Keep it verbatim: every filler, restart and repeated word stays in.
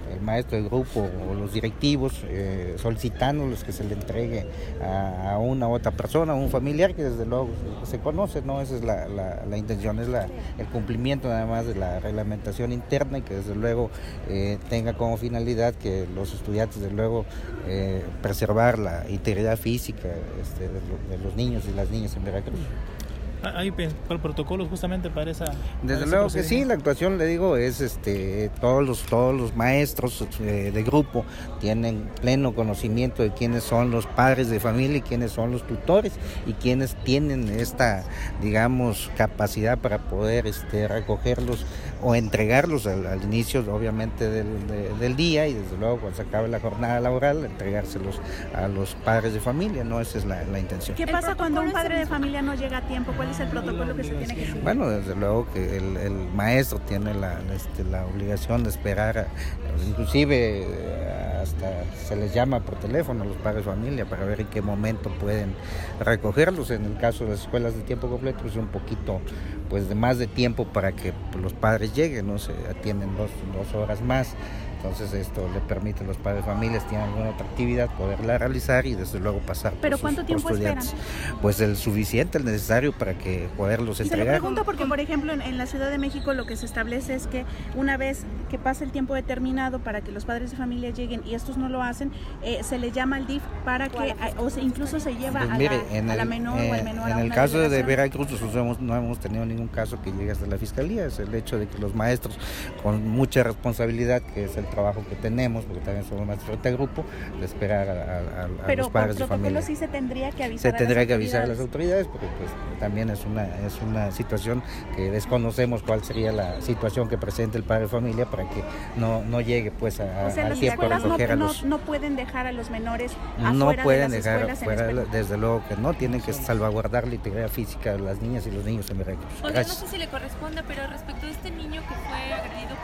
el maestro del grupo o los directivos, eh, solicitándoles que se le entregue a, a una u otra persona, a un familiar que desde luego se, se conoce, ¿no? Esa es la, la, la intención, es la, el cumplimiento nada más de la reglamentación interna y que desde luego eh, tenga como finalidad que los estudiantes desde luego eh, preservar la integridad física este, de, lo, de los niños y las niñas en Veracruz. ¿Hay protocolos justamente para esa? Desde luego que sí, la actuación, le digo, es este todos los todos los maestros eh, de grupo tienen pleno conocimiento de quiénes son los padres de familia y quiénes son los tutores y quiénes tienen esta, digamos, capacidad para poder este recogerlos o entregarlos al, al inicio, obviamente, del, de, del día y desde luego cuando se acabe la jornada laboral, entregárselos a los padres de familia, ¿no? Esa es la, la intención. ¿Qué pasa cuando un padre de familia no llega a tiempo? ¿Cuál es el protocolo que se tiene que seguir? Bueno, desde luego que el, el maestro tiene la, este, la obligación de esperar, inclusive hasta se les llama por teléfono a los padres de familia para ver en qué momento pueden recogerlos. En el caso de las escuelas de tiempo completo es un poquito pues de más de tiempo para que pues, los padres lleguen, no se atienden dos, dos horas más. Entonces esto le permite a los padres de familias, tienen alguna otra actividad, poderla realizar y desde luego pasar por ¿Pero sus, cuánto tiempo por estudiantes. esperan? Pues el suficiente, el necesario para que poderlos entregar. Se lo pregunto porque, por ejemplo, en, en la Ciudad de México lo que se establece es que una vez que pasa el tiempo determinado para que los padres de familia lleguen y estos no lo hacen, eh, se le llama al D I F para que, o se, incluso se lleva pues a, mire, la, en a el, la menor eh, o al menor. En a el una caso de delegación. Veracruz nosotros hemos, no hemos tenido ningún caso que llegue hasta la Fiscalía, es el hecho de que los maestros con mucha responsabilidad, que es el trabajo que tenemos, porque también somos maestros de grupo, de esperar a, a, a Pero los padres por de familia. protocolo sí se tendría que avisar Se a tendría las que avisar a las autoridades. autoridades porque pues también es una es una situación que desconocemos cuál sería la situación que presenta el padre de familia para que no, no llegue pues a, O sea, a las tiempo a escuelas no, recoger a no, los... no pueden dejar a los menores afuera No pueden de las dejar escuelas fuera, en espera. desde luego que no, tienen que salvaguardar la integridad física de las niñas y los niños en Veracruz. Oiga, no Gracias. sé si le corresponde, pero respecto a este niño que fue agredido